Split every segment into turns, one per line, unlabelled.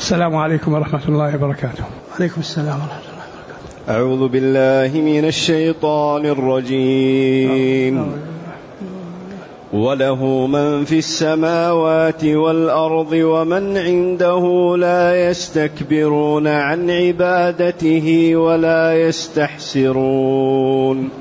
السلام عليكم ورحمة الله وبركاته. عليكم السلام ورحمة الله وبركاته.
أعوذ بالله من الشيطان الرجيم. وله من في السماوات والأرض ومن عنده لا يستكبرون عن عبادته ولا يستحسرون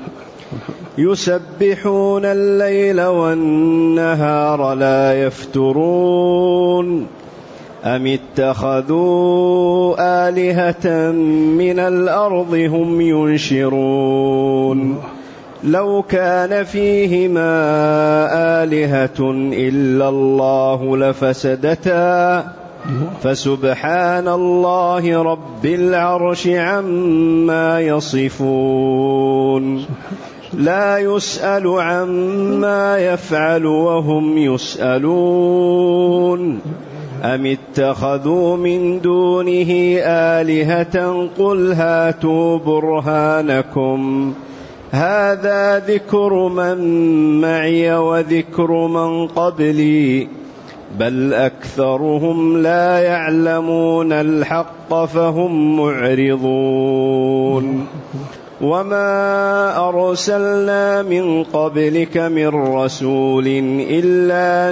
يسبحون الليل والنهار لا يفترون أم اتخذوا آلهة من الأرض هم ينشرون لو كان فيهما آلهة إلا الله لفسدتا فسبحان الله رب العرش عما يصفون لا يسأل عما يفعل وهم يسألون أم اتخذوا من دونه آلهة قل هاتوا برهانكم هذا ذكر من معي وذكر من قبلي بل أكثرهم لا يعلمون الحق فهم معرضون وما أرسلنا من قبلك من رسول إلا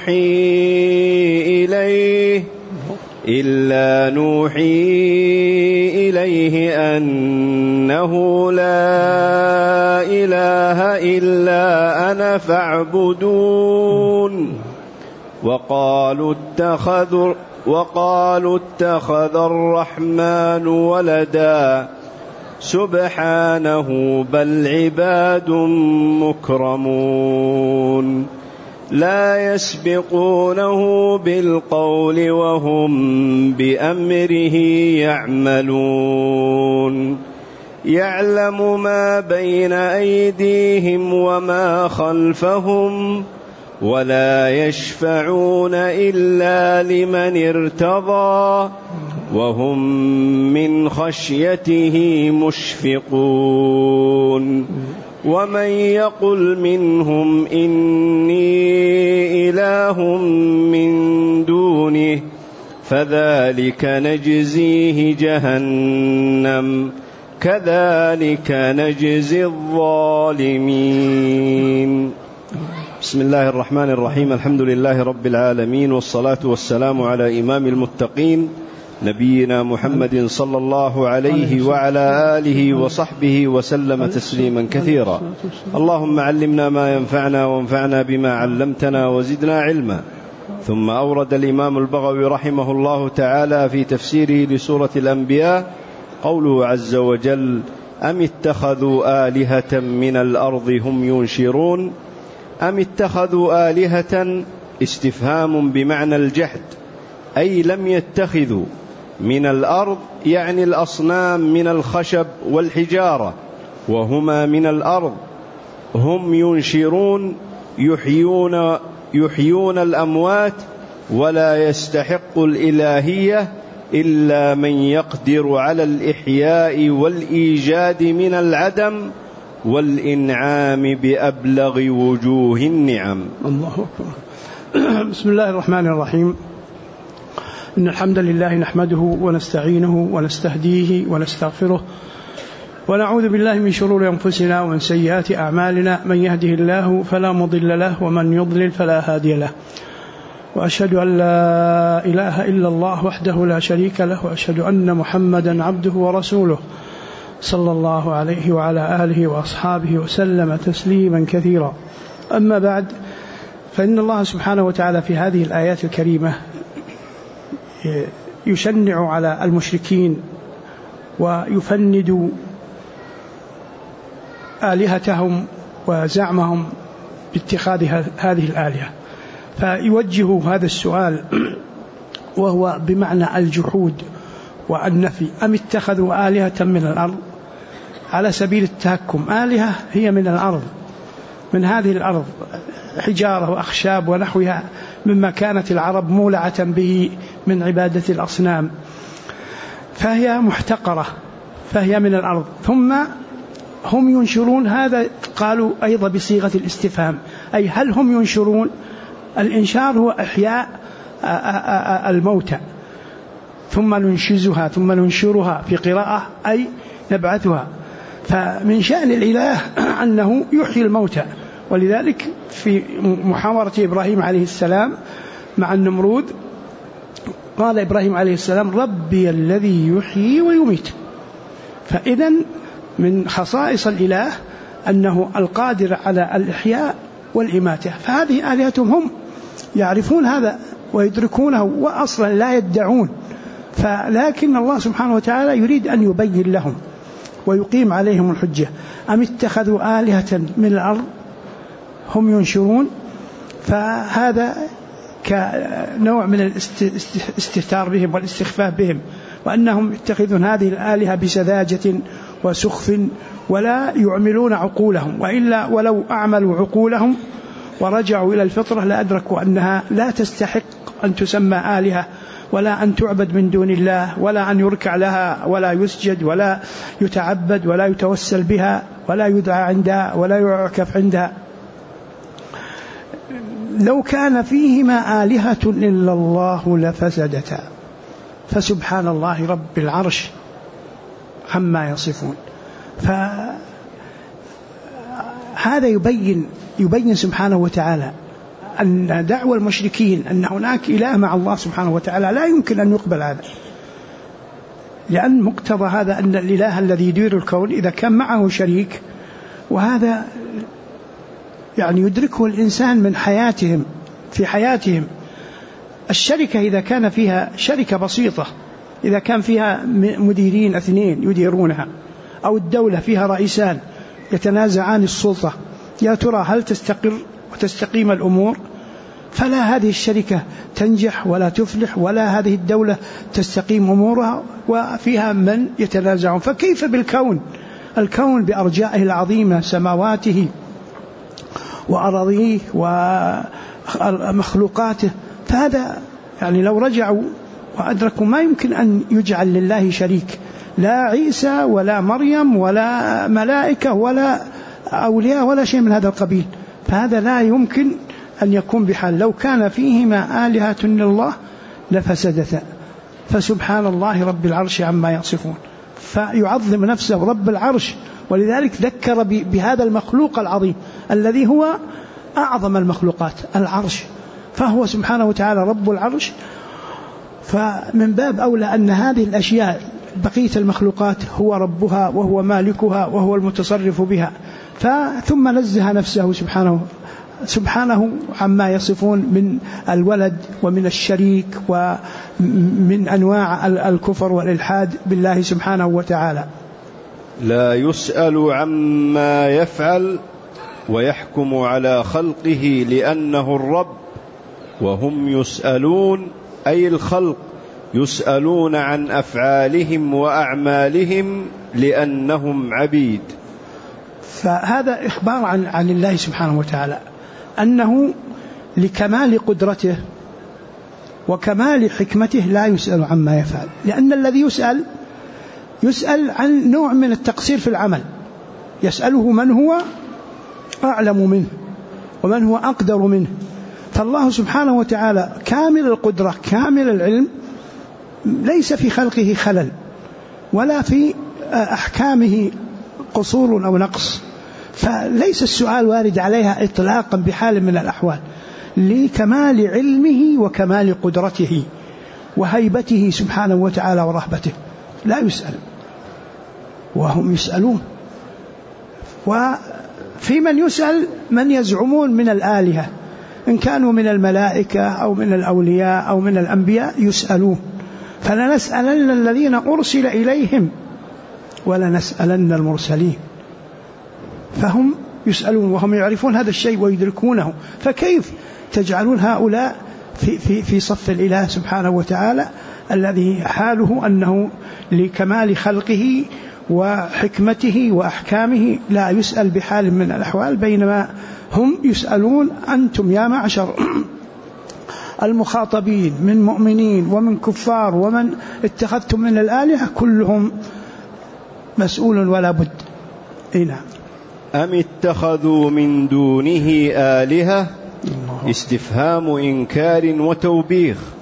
نوحي إليه أنه لا إله إلا أنا فاعبدون وقالوا اتخذ الرحمن ولدا سبحانه بل عباد مكرمون لا يسبقونه بالقول وهم بأمره يعملون يعلم ما بين أيديهم وما خلفهم ولا يشفعون إلا لمن ارتضى وهم من خشيته مشفقون ومن يقل منهم إني إله من دونه فذلك نجزيه جهنم كذلك نجزي الظالمين. بسم الله الرحمن الرحيم. الحمد لله رب العالمين، والصلاة والسلام على إمام المتقين نبينا محمد صلى الله عليه وعلى آله وصحبه وسلم تسليما كثيرا. اللهم علمنا ما ينفعنا وانفعنا بما علمتنا وزدنا علما. ثم أورد الإمام البغوي رحمه الله تعالى في تفسيره لسورة الأنبياء قوله عز وجل أم اتخذوا آلهة من الأرض هم ينشرون. أم اتخذوا آلهة استفهام بمعنى الجحد، أي لم يتخذوا من الأرض يعني الأصنام من الخشب والحجارة، وهما من الأرض. هم ينشرون يحيون الأموات، ولا يستحق الإلهية إلا من يقدر على الإحياء والإيجاد من العدم والإنعام بأبلغ وجوه النعم.
الله أكبر. بسم الله الرحمن الرحيم. إن الحمد لله نحمده ونستعينه ونستهديه ونستغفره ونعوذ بالله من شرور أنفسنا ومن سيئات أعمالنا، من يهده الله فلا مضل له ومن يضلل فلا هادي له، وأشهد أن لا إله إلا الله وحده لا شريك له، وأشهد أن محمدا عبده ورسوله صلى الله عليه وعلى آله وأصحابه وسلم تسليما كثيرا. أما بعد، فإن الله سبحانه وتعالى في هذه الآيات الكريمة يشنع على المشركين ويفند آلهتهم وزعمهم باتخاذ هذه الآلهة، فيوجه هذا السؤال وهو بمعنى الجحود والنفي. أم اتخذوا آلهة من الأرض على سبيل التهكم. آلهة هي من الأرض، من هذه الأرض، حجارة وأخشاب ونحوها مما كانت العرب مولعة به من عبادة الأصنام، فهي محتقرة، فهي من الأرض. ثم هم ينشرون، هذا قالوا أيضا بصيغة الاستفهام، أي هل هم ينشرون؟ الإنشار هو إحياء الموتى، ثم ننشزها ثم ننشرها في قراءة أي نبعثها. فمن شأن الإله أنه يحيي الموتى، ولذلك في محاورة إبراهيم عليه السلام مع النمرود قال إبراهيم عليه السلام ربي الذي يحيي ويميت. فإذن من خصائص الإله أنه القادر على الإحياء والإماتة، فهذه آلهتهم هم يعرفون هذا ويدركونه وأصلا لا يدعون، فلكن الله سبحانه وتعالى يريد أن يبين لهم ويقيم عليهم الحجة. أم اتخذوا آلهة من الأرض هم ينشرون، فهذا كنوع من الاستهتار بهم والاستخفاف بهم، وأنهم يتخذون هذه الآلهة بسذاجة وسخف ولا يعملون عقولهم، وإلا ولو أعملوا عقولهم ورجعوا إلى الفطرة لأدركوا أنها لا تستحق أن تسمى آلهة ولا أن تعبد من دون الله ولا أن يركع لها ولا يسجد ولا يتعبد ولا يتوسل بها ولا يدعى عندها ولا يعكف عندها. لو كان فيهما آلهة إلا الله لفسدتا فسبحان الله رب العرش عما يصفون. فهذا يبين سبحانه وتعالى أن دعوى المشركين أن هناك إله مع الله سبحانه وتعالى لا يمكن أن يقبل هذا، لأن مقتضى هذا أن الإله الذي يدير الكون إذا كان معه شريك، وهذا يعني يدركه الإنسان من حياتهم في حياتهم. الشركة إذا كان فيها شركة بسيطة، إذا كان فيها مديرين 2 يديرونها، أو الدولة فيها رئيسان يتنازعان السلطة، يا ترى هل تستقر وتستقيم الأمور؟ فلا هذه الشركة تنجح ولا تفلح، ولا هذه الدولة تستقيم أمورها وفيها من يتنازعون. فكيف بالكون؟ الكون بأرجائه العظيمة، سماواته وأراضيه ومخلوقاته، فهذا يعني لو رجعوا وأدركوا ما يمكن أن يجعل لله شريك، لا عيسى ولا مريم ولا ملائكة ولا أولياء ولا شيء من هذا القبيل، فهذا لا يمكن أن يكون بحال. لو كان فيهما آلهة إلا الله لفسدتا فسبحان الله رب العرش عما يصفون. فيعظم نفسه رب العرش، ولذلك ذكر بهذا المخلوق العظيم الذي هو أعظم المخلوقات العرش، فهو سبحانه وتعالى رب العرش. فمن باب أولى أن هذه الأشياء بقية المخلوقات هو ربها وهو مالكها وهو المتصرف بها. ثم نزه نفسه سبحانه عما يصفون من الولد ومن الشريك ومن أنواع الكفر والإلحاد بالله سبحانه وتعالى.
لا يسأل عما يفعل ويحكم على خلقه لأنه الرب، وهم يسألون أي الخلق يسألون عن أفعالهم وأعمالهم لأنهم عبيد.
فهذا إخبار عن الله سبحانه وتعالى أنه لكمال قدرته وكمال حكمته لا يسأل عما يفعل، لأن الذي يسأل عن نوع من التقصير في العمل، يسأله من هو أعلم منه ومن هو أقدر منه. فالله سبحانه وتعالى كامل القدرة كامل العلم، ليس في خلقه خلل ولا في أحكامه قصور أو نقص، فليس السؤال وارد عليها إطلاقا بحال من الأحوال، لكمال علمه وكمال قدرته وهيبته سبحانه وتعالى ورهبته لا يسأل وهم يسألون. وفي من يسأل من يزعمون من الآلهة، إن كانوا من الملائكة أو من الأولياء أو من الأنبياء يسألون، فلنسألن الذين أرسل إليهم ولنسألن المرسلين. فهم يسألون وهم يعرفون هذا الشيء ويدركونه، فكيف تجعلون هؤلاء في صف الإله سبحانه وتعالى الذي حاله أنه لكمال خلقه وحكمته وأحكامه لا يسأل بحال من الأحوال، بينما هم يسألون. أنتم يا معشر المخاطبين من مؤمنين ومن كفار ومن اتخذتم من الآلهة كلهم مسؤول ولا بد. نعم.
أم اتخذوا من دونه آلهة؟ استفهام إنكار وتوبيخ.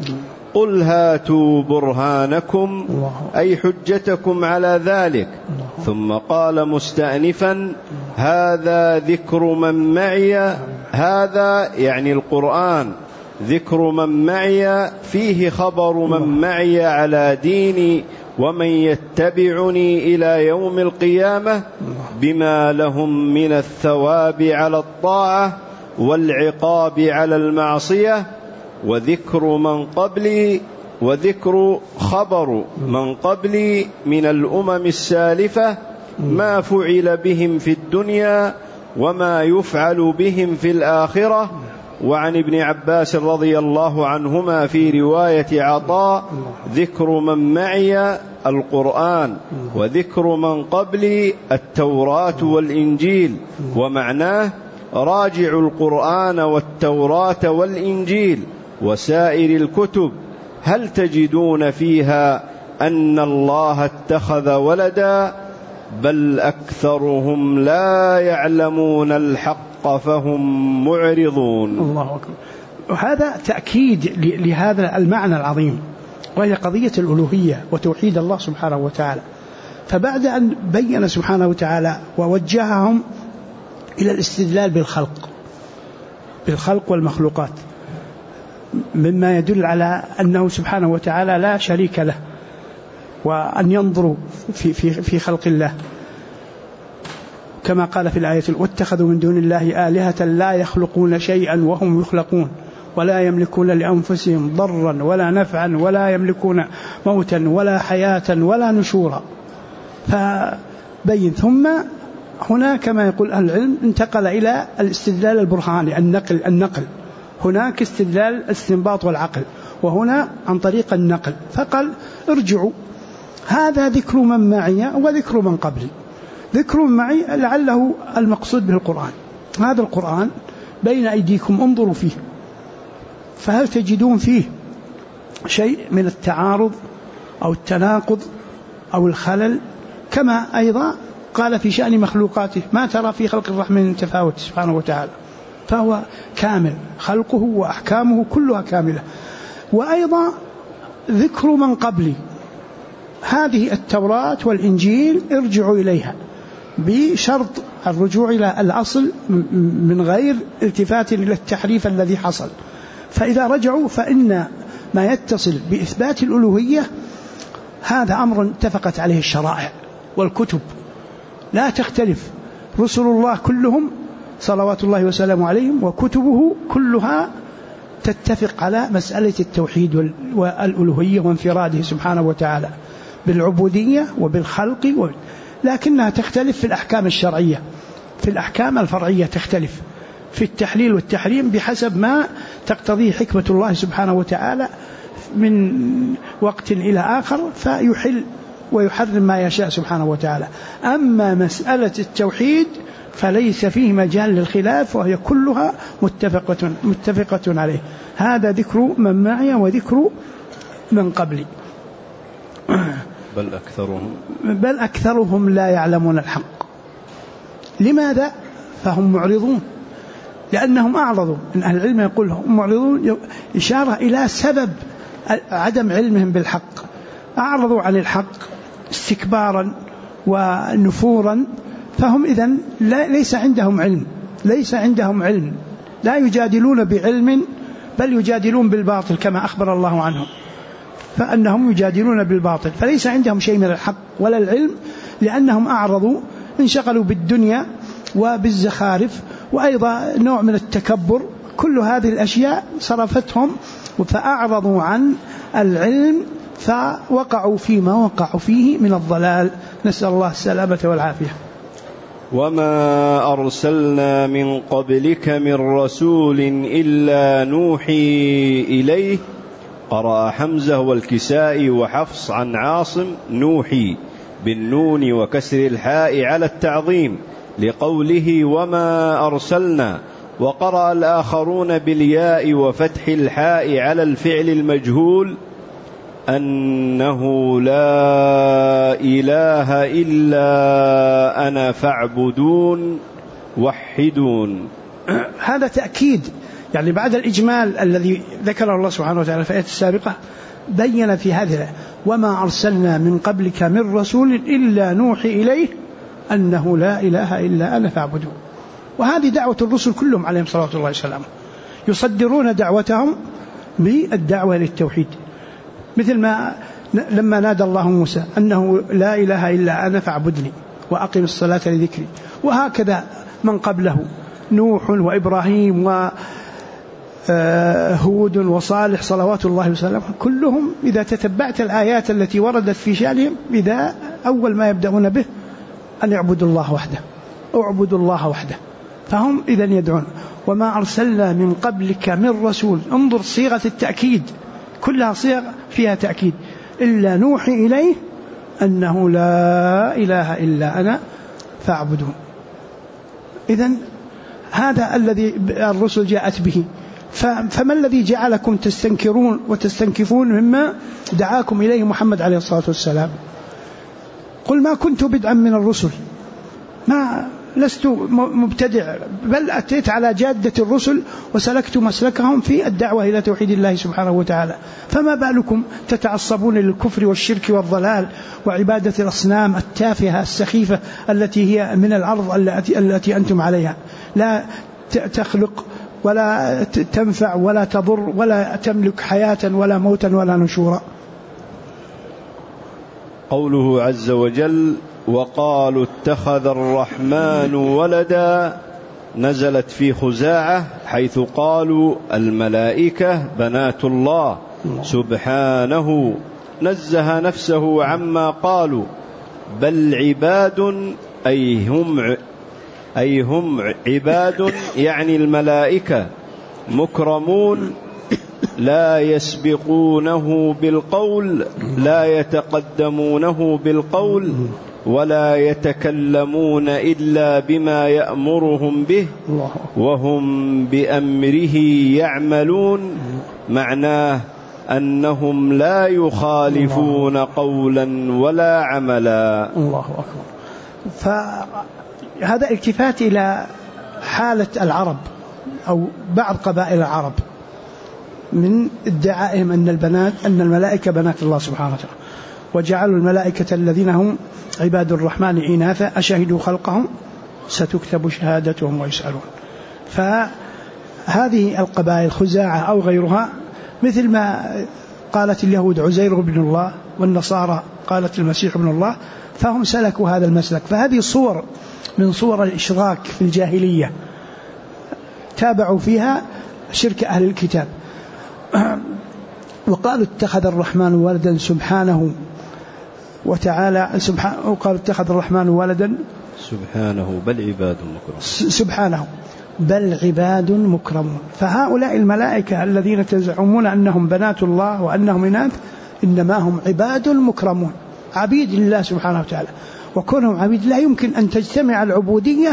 قل هاتوا برهانكم أي حجتكم على ذلك. ثم قال مستأنفا هذا ذكر من معي، هذا يعني القرآن ذكر من معي فيه خبر من معي على ديني ومن يتبعني إلى يوم القيامة بما لهم من الثواب على الطاعة والعقاب على المعصية، وذكر من قبلي وذكر خبر من قبلي من الأمم السالفة ما فعل بهم في الدنيا وما يفعل بهم في الآخرة. وعن ابن عباس رضي الله عنهما في رواية عطاء ذكر من معي القرآن وذكر من قبلي التوراة والإنجيل، ومعناه راجعوا القرآن والتوراة والإنجيل وسائر الكتب هل تجدون فيها أن الله اتخذ ولدا، بل أكثرهم لا يعلمون الحق فهم معرضون.
الله أكبر. وهذا تأكيد لهذا المعنى العظيم، وهي قضية الألوهية وتوحيد الله سبحانه وتعالى. فبعد أن بين سبحانه وتعالى ووجههم إلى الاستدلال بالخلق والمخلوقات مما يدل على أنه سبحانه وتعالى لا شريك له، وأن ينظروا في خلق الله كما قال في الآية واتخذوا من دون الله آلهة لا يخلقون شيئا وهم يخلقون ولا يملكون لأنفسهم ضرا ولا نفعا ولا يملكون موتا ولا حياة ولا نشورا. فبين ثم هنا كما يقول أهل العلم انتقل إلى الاستدلال البرهاني النقل. هناك استدلال الاستنباط والعقل، وهنا عن طريق النقل. فقال ارجعوا، هذا ذكر من معي وذكر من قبلي. ذكر من معي لعله المقصود به القرآن، هذا القرآن بين أيديكم انظروا فيه، فهل تجدون فيه شيء من التعارض أو التناقض أو الخلل؟ كما أيضا قال في شأن مخلوقاته ما ترى في خلق الرحمن من تفاوت سبحانه وتعالى، فهو كامل، خلقه وأحكامه كلها كاملة. وأيضا ذكر من قبلي، هذه التوراة والإنجيل ارجعوا إليها بشرط الرجوع إلى الأصل من غير التفات إلى التحريف الذي حصل. فإذا رجعوا فإن ما يتصل بإثبات الألوهية هذا أمر اتفقت عليه الشرائع والكتب لا تختلف، رسل الله كلهم صلوات الله وسلامه عليهم وكتبه كلها تتفق على مسألة التوحيد والألوهية وانفراده سبحانه وتعالى بالعبودية وبالخلق لكنها تختلف في الأحكام الشرعية، في الأحكام الفرعية تختلف في التحليل والتحريم بحسب ما تقتضيه حكمة الله سبحانه وتعالى من وقت إلى آخر، فيحل ويحرم ما يشاء سبحانه وتعالى. أما مسألة التوحيد فليس فيه مجال للخلاف، وهي كلها متفقة عليه. هذا ذكر من معي وذكر من قبلي. بل أكثرهم لا يعلمون الحق. لماذا؟ فهم معرضون، لأنهم أعرضوا. إن أهل العلم يقول هم معرضون إشارة إلى سبب عدم علمهم بالحق، أعرضوا عن الحق استكبارا ونفورا، فهم إذن ليس عندهم علم، لا يجادلون بعلم بل يجادلون بالباطل كما أخبر الله عنهم، فأنهم يجادلون بالباطل، فليس عندهم شيء من الحق ولا العلم، لأنهم أعرضوا، انشغلوا بالدنيا وبالزخارف، وأيضا نوع من التكبر. كل هذه الأشياء صرفتهم فأعرضوا عن العلم، فوقعوا فيما وقعوا فيه من الضلال، نسأل الله السلامة والعافية.
وما أرسلنا من قبلك من رسول إلا نوحي إليه. قرأ حمزة والكسائي وحفص عن عاصم نوحي بالنون وكسر الحاء على التعظيم لقوله وما أرسلنا، وقرأ الآخرون بالياء وفتح الحاء على الفعل المجهول أنه لا إله إلا أنا فاعبدون وحدون.
هذا تأكيد يعني بعد الإجمال الذي ذكره الله سبحانه وتعالى في الآية السابقة بين في هذه وما أرسلنا من قبلك من رسول إلا نوحي إليه أنه لا إله إلا أنا فاعبدون. وهذه دعوة الرسل كلهم عليهم صلوات الله وسلامه، يصدرون دعوتهم بالدعوة للتوحيد، مثل ما لما نادى الله موسى أنه لا إله إلا أنا فاعبدني وأقم الصلاة لذكري. وهكذا من قبله نوح وإبراهيم وهود وصالح صلوات الله وسلامه كلهم إذا تتبعت الآيات التي وردت في شأنهم إذا أول ما يبدأون به أن يعبدوا الله وحده، اعبدوا الله وحده. فهم إذن يدعون وما أرسلنا من قبلك من رسول، انظر صيغة التأكيد كلها صيغ فيها تأكيد، إلا نوحي إليه أنه لا إله إلا أنا فاعبدون. إذن هذا الذي الرسل جاءت به، فما الذي جعلكم تستنكرون وتستنكفون مما دعاكم إليه محمد عليه الصلاة والسلام؟ قل ما كنت بدعا من الرسل، ما لست مبتدع، بل أتيت على جادة الرسل وسلكت مسلكهم في الدعوة إلى توحيد الله سبحانه وتعالى، فما بالكم تتعصبون للكفر والشرك والضلال وعبادة الأصنام التافهة السخيفة التي هي من الأرض التي أنتم عليها، لا تخلق ولا تنفع ولا تضر ولا تملك حياة ولا موتا ولا نشورا.
قوله عز وجل وقالوا اتخذ الرحمن ولدا نزلت في خزاعة، حيث قالوا الملائكة بنات الله سبحانه، نزه نفسه عما قالوا، بل عباد أي هم عباد يعني الملائكة مكرمون لا يسبقونه بالقول، لا يتقدمونه بالقول، ولا يتكلمون إلا بما يأمرهم به وهم بأمره يعملون. معناه أنهم لا يخالفون قولا ولا عملا.
الله أكبر. فهذا التفات إلى حالة العرب أو بعض قبائل العرب من ادعائهم أن الملائكة بنات الله سبحانه وتعالى، وجعلوا الملائكة الذين هم عباد الرحمن إناثا أشهدوا خلقهم ستكتب شهادتهم ويسألون. فهذه القبائل خزاعة أو غيرها مثل ما قالت اليهود عزير بن الله والنصارى قالت المسيح ابن الله، فهم سلكوا هذا المسلك. فهذه صور من صور الإشراك في الجاهلية تابعوا فيها شرك أهل الكتاب. وقالوا اتخذ الرحمن ولدا سبحانه وتعالى، وقالوا اتخذ الرحمن ولدا
سبحانه بل عباد مكرمون،
سبحانه بل عباد مكرمون. فهؤلاء الملائكة الذين تزعمون أنهم بنات الله وأنهم إناث إنما هم عباد مكرمون، عبيد لله سبحانه وتعالى. وكونهم عبيد لا يمكن أن تجتمع العبودية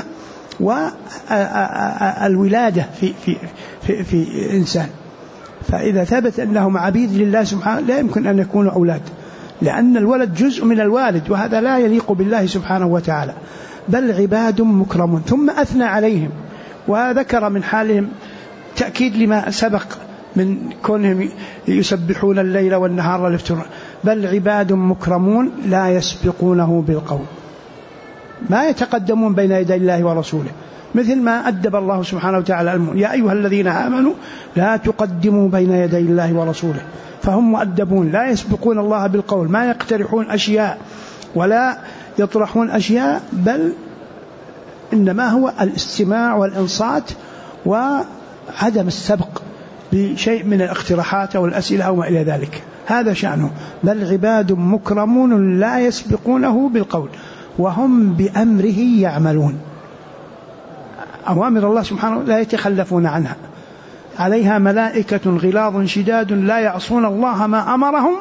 والولادة في إنسان. فإذا ثبت أنهم عبيد لله سبحانه لا يمكن أن يكونوا أولاد، لأن الولد جزء من الوالد وهذا لا يليق بالله سبحانه وتعالى. بل عباد مكرمون. ثم أثنى عليهم وذكر من حالهم تأكيد لما سبق من كونهم يسبحون الليل والنهار ولا يفترون. بل عباد مكرمون لا يسبقونه بالقول، ما يتقدمون بين يدي الله ورسوله، مثل ما أدب الله سبحانه وتعالى يا أيها الذين آمنوا لا تقدموا بين يدي الله ورسوله. فهم مؤدبون لا يسبقون الله بالقول، ما يقترحون أشياء ولا يطرحون أشياء، بل إنما هو الاستماع والإنصات وعدم السبق بشيء من الاقتراحات أو الأسئلة أو ما إلى ذلك. هذا شأنه. بل عباد مكرمون لا يسبقونه بالقول وهم بأمره يعملون. أوامر الله سبحانه لا يتخلفون عنها، عليها ملائكة غلاظ شداد لا يعصون الله ما أمرهم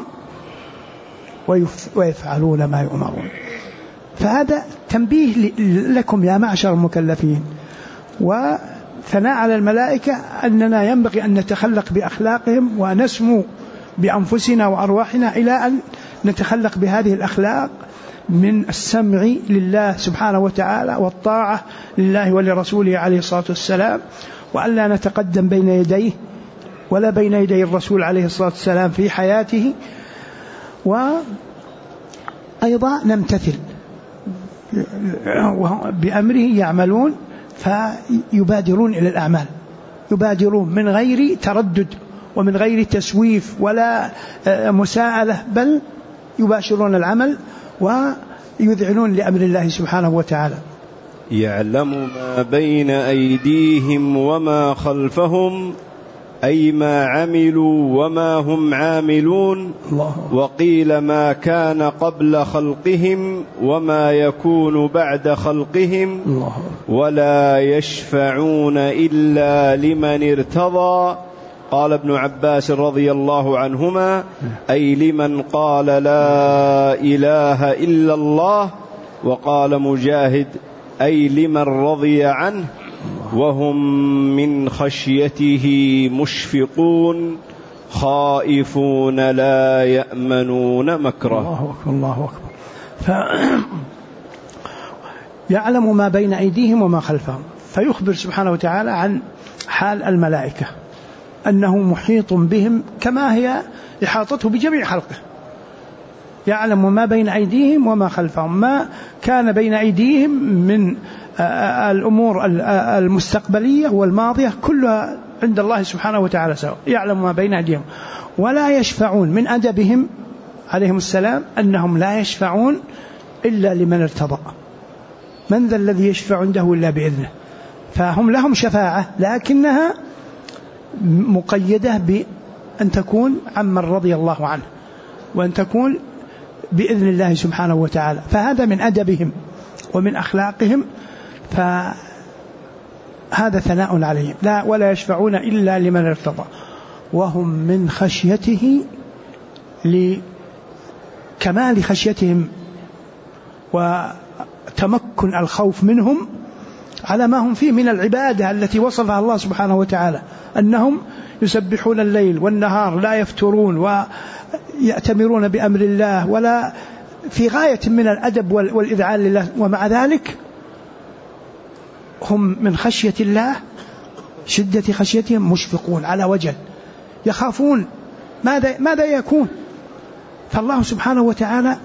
ويفعلون ما يؤمرون. فهذا تنبيه لكم يا معشر المكلفين، وثناء على الملائكة أننا ينبغي أن نتخلق بأخلاقهم ونسمو بأنفسنا وأرواحنا إلى أن نتخلق بهذه الأخلاق من السمع لله سبحانه وتعالى والطاعة لله ولرسوله عليه الصلاة والسلام، وألا نتقدم بين يديه ولا بين يدي الرسول عليه الصلاة والسلام في حياته، وأيضا نمتثل بأمره يعملون، فيبادرون إلى الأعمال، يبادرون من غير تردد ومن غير تسويف ولا مساءلة، بل يباشرون العمل ويذعنون لأمر الله سبحانه وتعالى.
يعلم ما بين أيديهم وما خلفهم، أي ما عملوا وما هم عاملون. وقيل ما كان قبل خلقهم وما يكون بعد خلقهم. ولا يشفعون إلا لمن ارتضى. قال ابن عباس رضي الله عنهما: أي لمن قال لا إله إلا الله. وقال مجاهد: أي لمن رضي عنه. وهم من خشيته مشفقون خائفون لا يأمنون مكره.
الله أكبر الله أكبر. يعلم ما بين أيديهم وما خلفهم، فيخبر سبحانه وتعالى عن حال الملائكة أنه محيط بهم كما هي إحاطته بجميع خلقه. يعلم ما بين أيديهم وما خلفهم، ما كان بين أيديهم من الأمور المستقبلية والماضية كلها عند الله سبحانه وتعالى سواء. يعلم ما بين أيديهم. ولا يشفعون، من أدبهم عليهم السلام أنهم لا يشفعون إلا لمن ارتضى. من ذا الذي يشفع عنده إلا بإذنه؟ فهم لهم شفاعة لكنها مقيدة بأن تكون عمن رضي الله عنه، وأن تكون بإذن الله سبحانه وتعالى. فهذا من أدبهم ومن أخلاقهم، فهذا ثناء عليهم. لا ولا يشفعون إلا لمن ارتضى. وهم من خشيته، لكمال خشيتهم وتمكن الخوف منهم على ما هم فيه من العبادة التي وصفها الله سبحانه وتعالى، أنهم يسبحون الليل والنهار لا يفترون ويأتمرون بأمر الله، ولا في غاية من الأدب والإذعان لله، ومع ذلك هم من خشية الله شدة خشيتهم مشفقون على وجل، يخافون ماذا يكون. فالله سبحانه وتعالى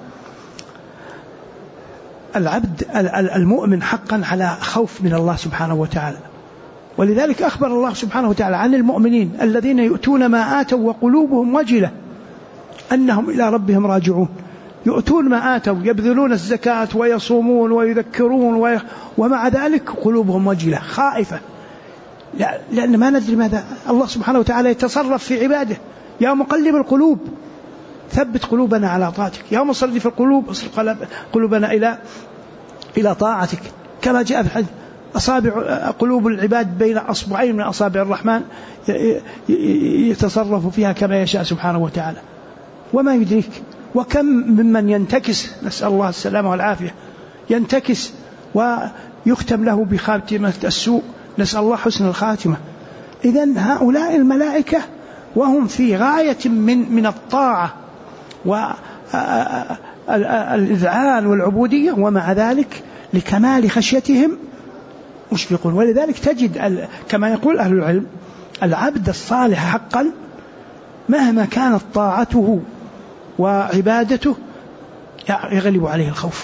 العبد المؤمن حقا على خوف من الله سبحانه وتعالى، ولذلك أخبر الله سبحانه وتعالى عن المؤمنين الذين يؤتون ما آتوا وقلوبهم وجلة أنهم إلى ربهم راجعون. يؤتون ما آتوا، يبذلون الزكاة ويصومون ويذكرون ومع ذلك قلوبهم وجلة خائفة، لأن ما ندري ماذا الله سبحانه وتعالى يتصرف في عباده. يا مقلب القلوب ثبت قلوبنا على طاعتك، يا مصرف القلوب اصرف قلوبنا إلى طاعتك، كما جاء في الحديث: قلوب العباد بين أصبعين من أصابع الرحمن يتصرف فيها كما يشاء سبحانه وتعالى. وما يدريك، وكم ممن ينتكس، نسأل الله السلامة والعافية، ينتكس ويختم له بخاتمة السوء، نسأل الله حسن الخاتمة. إذن هؤلاء الملائكة وهم في غاية من الطاعة والإذعان والعبودية، ومع ذلك لكمال خشيتهم مشفقون. ولذلك تجد كما يقول أهل العلم: العبد الصالح حقا مهما كانت طاعته وعبادته يغلب عليه الخوف.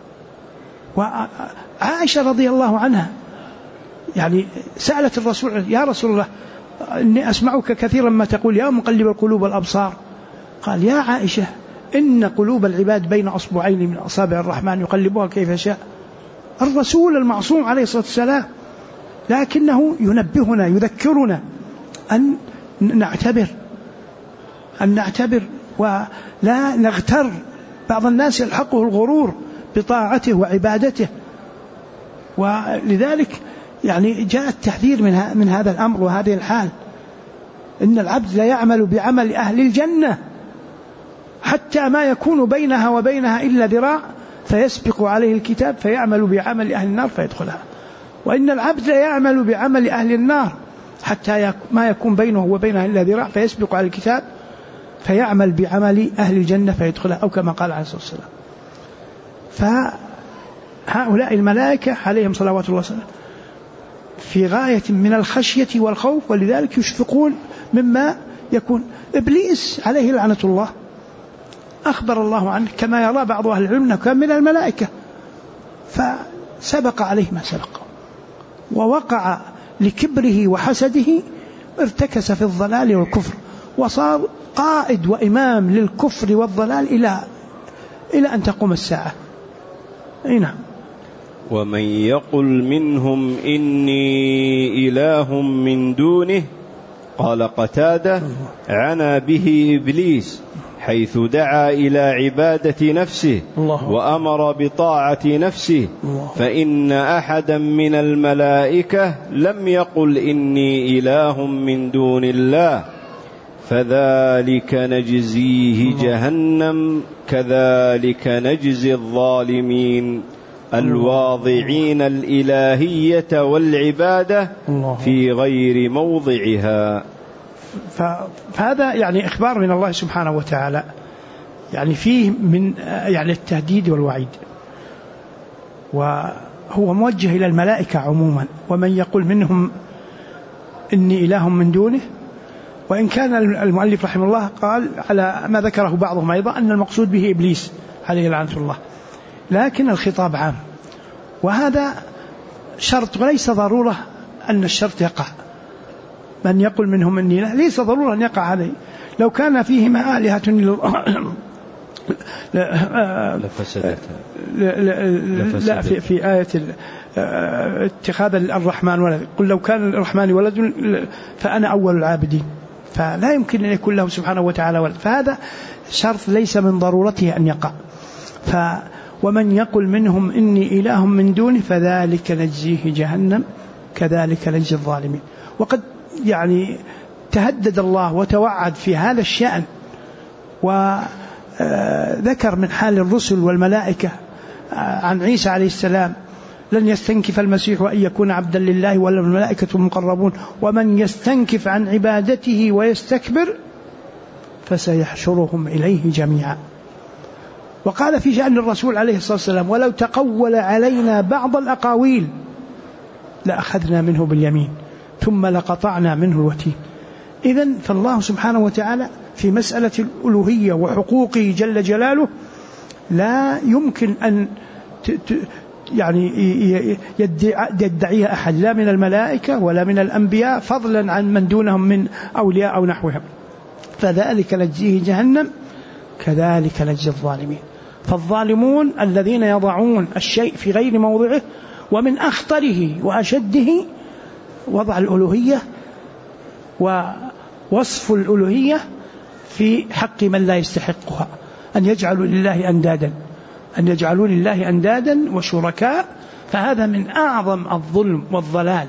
وعائشة رضي الله عنها يعني سألت الرسول: يا رسول الله، إني أسمعك كثيرا ما تقول يا مقلب القلوب والأبصار. قال: يا عائشة، إن قلوب العباد بين أصبعين من أصابع الرحمن يقلبها كيف شاء. الرسول المعصوم عليه الصلاة والسلام، لكنه ينبهنا يذكرنا أن نعتبر ولا نغتر. بعض الناس يلحقه الغرور بطاعته وعبادته، ولذلك يعني جاء التحذير من هذا الأمر وهذه الحال. إن العبد لا يعمل بعمل أهل الجنة حتى ما يكون بينها وبينها إلا ذراع فيسبق عليه الكتاب فيعمل بعمل أهل النار فيدخلها. وإن العبد لا يعمل بعمل أهل النار حتى ما يكون بينه وبينها إلا ذراع فيسبق على الكتاب فيعمل بعمل أهل الجنة فيدخلها، أو كما قال عليه الصلاة والسلام. فهؤلاء الملائكة عليهم صلوات الله وسلامه في غاية من الخشية والخوف، ولذلك يشفقون مما يكون. إبليس عليه لعنة الله أخبر الله عنه كما يرى بعض أهل العلم أنه كان من الملائكة، فسبق عليه ما سبق، ووقع لكبره وحسده، ارتكس في الضلال والكفر، وصار قائد وإمام للكفر والضلال إلى أن تقوم الساعة. نعم.
ومن يقل منهم إني إله من دونه، قال قتادة عنا به إبليس حيث دعا إلى عبادة نفسه وأمر بطاعة نفسه، فإن أحدا من الملائكة لم يقل إني إله من دون الله، فذلك نجزيه جهنم كذلك نجزي الظالمين الواضعين الإلهية والعبادة في غير موضعها.
فهذا يعني إخبار من الله سبحانه وتعالى، يعني فيه من يعني التهديد والوعيد، وهو موجه إلى الملائكة عموما. ومن يقول منهم إني إله من دونه، وإن كان المؤلف رحمه الله قال على ما ذكره بعضهم أيضا أن المقصود به إبليس عليه لعنة الله، لكن الخطاب عام، وهذا شرط وليس ضرورة أن الشرط يقع. من يقول منهم إني لا، ليس ضرورة أن يقع عليه. لو كان فيهما آلهة لا في آية اتخاذ الرحمن ولد، قل لو كان الرحمن ولد فأنا أول العابدين، فلا يمكن أن يكون له سبحانه وتعالى ولد، فهذا شرط ليس من ضرورته أن يقع. ومن يقل منهم إني إله من دونه فذلك نجزيه جهنم كذلك نجزي الظالمين. وقد يعني تهدد الله وتوعد في هذا الشأن، وذكر من حال الرسل والملائكة عن عيسى عليه السلام: لن يستنكف المسيح أن يكون عبدا لله ولا الملائكة المقربون ومن يستنكف عن عبادته ويستكبر فسيحشرهم إليه جميعا. وقال في شأن الرسول عليه الصلاة والسلام: ولو تقول علينا بعض الأقاويل لأخذنا منه باليمين ثم لقطعنا منه الوتين. إذن فالله سبحانه وتعالى في مسألة الألوهية وحقوقه جل جلاله لا يمكن أن يعني يدعيها أحد، لا من الملائكة ولا من الأنبياء، فضلا عن من دونهم من أولياء أو نحوهم. فذلك نجزيه جهنم كذلك نجزي الظالمين. فالظالمون الذين يضعون الشيء في غير موضعه، ومن أخطره وأشده وضع الألوهية ووصف الألوهية في حق من لا يستحقها، أن يجعلوا لله أندادا وشركاء، فهذا من أعظم الظلم والضلال،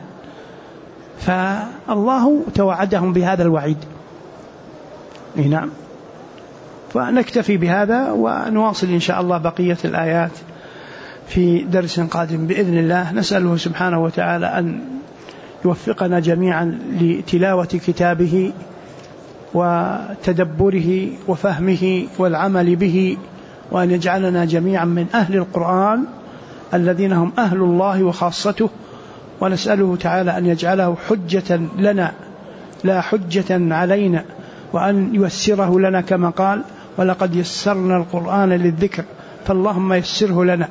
فالله توعدهم بهذا الوعيد. نعم. فنكتفي بهذا ونواصل إن شاء الله بقية الآيات في درس قادم بإذن الله. نسأله سبحانه وتعالى أن يوفقنا جميعا لتلاوة كتابه وتدبره وفهمه والعمل به، وأن يجعلنا جميعا من أهل القرآن الذين هم أهل الله وخاصته، ونسأله تعالى أن يجعله حجة لنا لا حجة علينا، وأن ييسره لنا كما قال: ولقد يسرنا القرآن للذكر، فاللهم يسره لنا.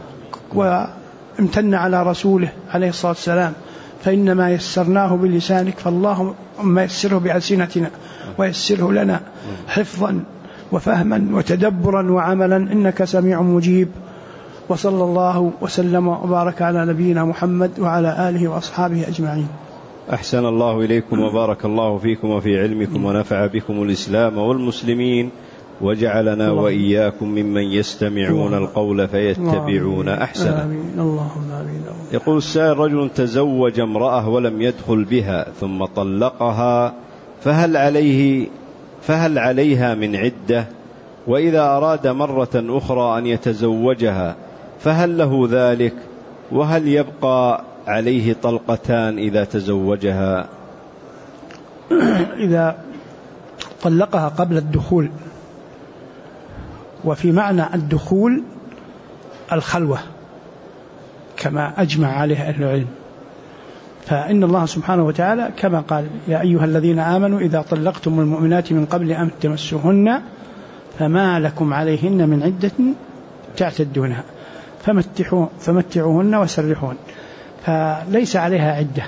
وامتن على رسوله عليه الصلاة والسلام: فإنما يسرناه بلسانك، فاللهم يسره بألسنتنا ويسره لنا حفظا وفهما وتدبرا وعملا، إنك سميع مجيب. وصلى الله وسلم وبارك على نبينا محمد وعلى آله وأصحابه أجمعين.
أحسن الله إليكم وبارك الله فيكم وفي علمكم ونفع بكم الإسلام والمسلمين، وجعلنا وإياكم ممن يستمعون القول فيتبعون أحسنه.
اللهم آمين.
يقول السائل: رجل تزوج امرأة ولم يدخل بها ثم طلقها، فهل عليها من عدة؟ وإذا أراد مرة أخرى أن يتزوجها فهل له ذلك؟ وهل يبقى عليه طلقتان إذا تزوجها؟
إذا طلقها قبل الدخول، وفي معنى الدخول الخلوة كما أجمع عليه أهل العلم، فإن الله سبحانه وتعالى كما قال يا أيها الذين آمنوا إذا طلقتم المؤمنات من قبل أن تمسوهن فما لكم عليهن من عدة تعتدونها فمتعوهن وسرحوهن، فليس عليها عدة،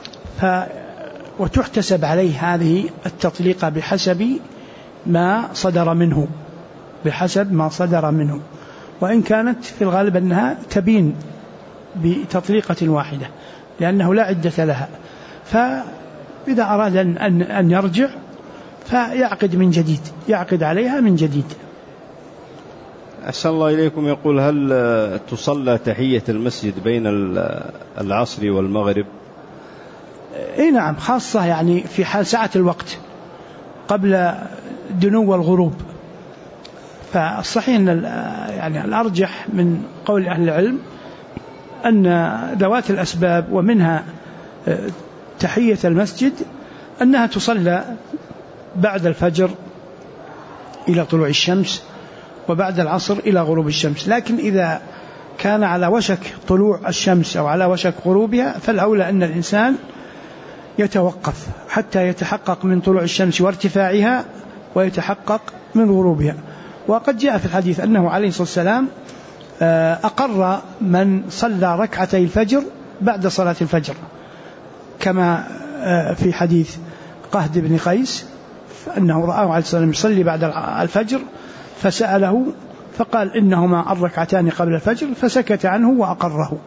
وتحتسب عليه هذه التطليقة بحسب ما صدر منه، وإن كانت في الغالب أنها تبين بتطليقة واحدة لأنه لا عدة لها، فإذا أراد أن يرجع فيعقد من جديد، يعقد عليها من جديد.
أحسن الله إليكم. يقول هل تصلى تحية المسجد بين العصر والمغرب؟
إيه نعم، خاصة يعني في حال ساعة الوقت قبل دنو الغروب. فالصحيح أن يعني الأرجح من قول أهل العلم أن ذوات الأسباب ومنها تحية المسجد أنها تصلى بعد الفجر إلى طلوع الشمس وبعد العصر إلى غروب الشمس، لكن إذا كان على وشك طلوع الشمس أو على وشك غروبها فالأولى أن الإنسان يتوقف حتى يتحقق من طلوع الشمس وارتفاعها ويتحقق من غروبها. وقد جاء في الحديث أنه عليه الصلاة والسلام أقر من صلى ركعتي الفجر بعد صلاة الفجر، كما في حديث قهد بن قيس أنه رآه عليه الصلاة والسلام يصلي بعد الفجر فسأله فقال إنهما الركعتان قبل الفجر، فسكت عنه وأقره.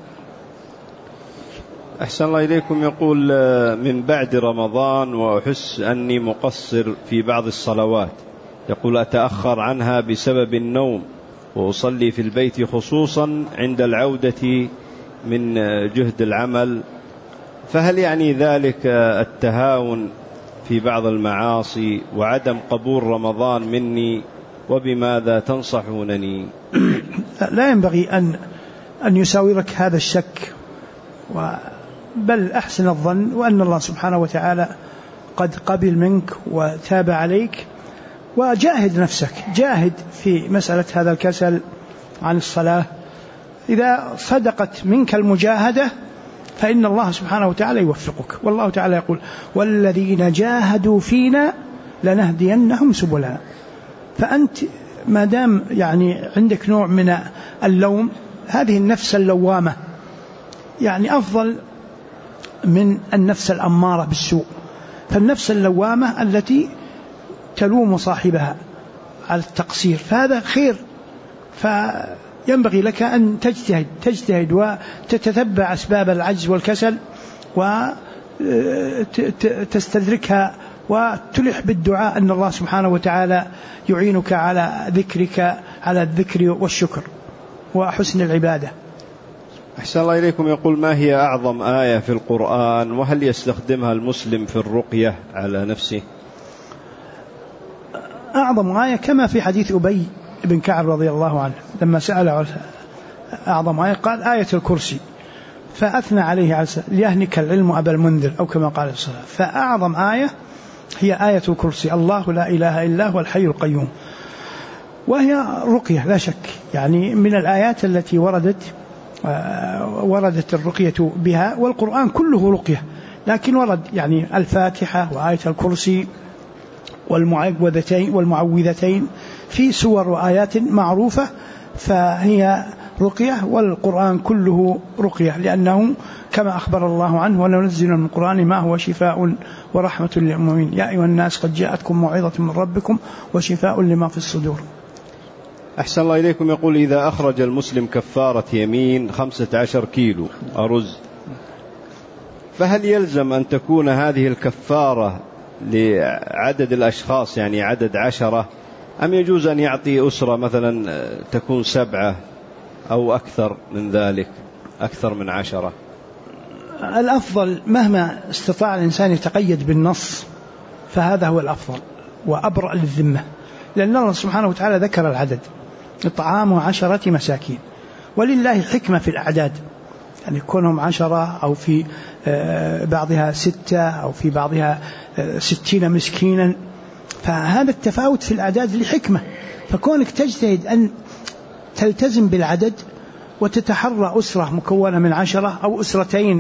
أحسن الله إليكم. يقول من بعد رمضان وأحس أني مقصر في بعض الصلوات، يقول أتأخر عنها بسبب النوم وأصلي في البيت خصوصا عند العودة من جهد العمل، فهل يعني ذلك التهاون في بعض المعاصي وعدم قبول رمضان مني، وبماذا تنصحونني؟
لا ينبغي أن يساورك هذا الشك، بل أحسن الظن وأن الله سبحانه وتعالى قد قبل منك وتاب عليك، وجاهد نفسك، جاهد في مسألة هذا الكسل عن الصلاة. إذا صدقت منك المجاهدة فإن الله سبحانه وتعالى يوفقك، والله تعالى يقول والذين جاهدوا فينا لنهدينهم سبلنا. فأنت ما دام يعني عندك نوع من اللوم، هذه النفس اللوامة يعني أفضل من النفس الأمارة بالسوء، فالنفس اللوامة التي تلوم صاحبها على التقصير فهذا خير، فينبغي لك أن تجتهد وتتتبع أسباب العجز والكسل وتستدركها وتلح بالدعاء أن الله سبحانه وتعالى يعينك على ذكرك، على الذكر والشكر وحسن العبادة.
أحسن الله إليكم. يقول ما هي أعظم آية في القرآن، وهل يستخدمها المسلم في الرقية على نفسه؟
أعظم آية كما في حديث أبي بن كعب رضي الله عنه لما سأل أعظم آية قال آية الكرسي، فأثنى عليه على ليهنك العلم أبا المنذر أو كما قال الصلاة. فأعظم آية هي آية الكرسي، الله لا إله إلا هو الحي القيوم، وهي رقية لا شك، يعني من الآيات التي وردت الرقية بها، والقرآن كله رقية، لكن ورد يعني الفاتحة وآية الكرسي والمعوذتين في سور وآيات معروفة، فهي رقية، والقرآن كله رقية، لأنه كما أخبر الله عنه وننزل من القرآن ما هو شفاء ورحمة للمؤمنين يا أيها الناس قد جاءتكم موعظة من ربكم وشفاء لما في الصدور.
أحسن الله إليكم. يقول إذا أخرج المسلم كفارة يمين 15 كيلو أرز، فهل يلزم أن تكون هذه الكفارة لعدد الأشخاص يعني عدد 10، أم يجوز أن يعطي أسرة مثلا تكون 7 أو أكثر من ذلك، أكثر من 10؟
الأفضل مهما استطاع الإنسان يتقيد بالنص فهذا هو الأفضل وأبرأ للذمة، لأن الله سبحانه وتعالى ذكر العدد إطعام 10 مساكين، ولله حكمة في الأعداد، يعني يكونهم 10 أو في بعضها 6 أو في بعضها 60 مسكينا، فهذا التفاوت في الأعداد لحكمة، فكونك تجتهد أن تلتزم بالعدد وتتحرى أسرة مكونة من 10 أو أسرتين